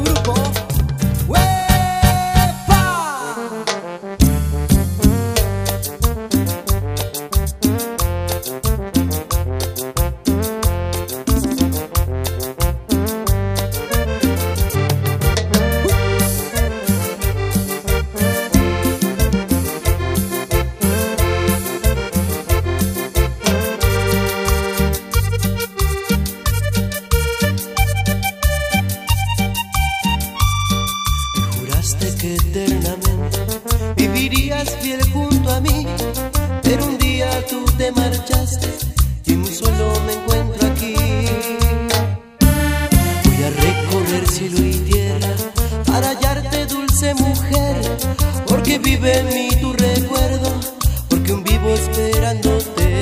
grupo. ¡Uepa! Que eternamente vivirías fiel junto a mí, pero un día tú te marchaste y muy solo me encuentro aquí. Voy a recorrer cielo y tierra para hallarte, dulce mujer, porque vive en mí tu recuerdo, porque aún vivo esperándote.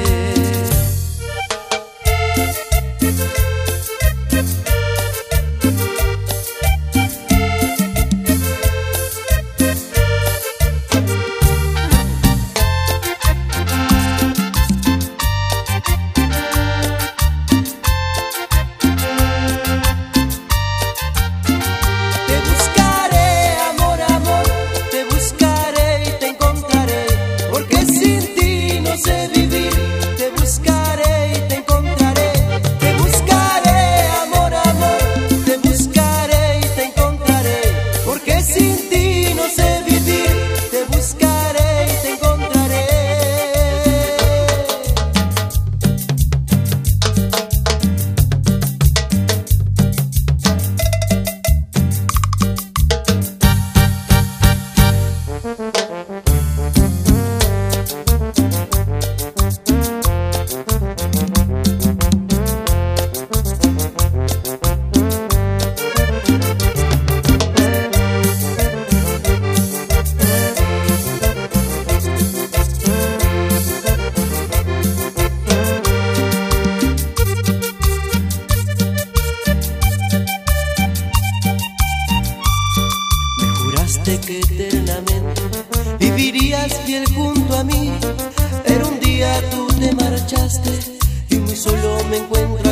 Que eternamente vivirías fiel junto a mí, pero un día tú te marchaste y muy solo me encuentro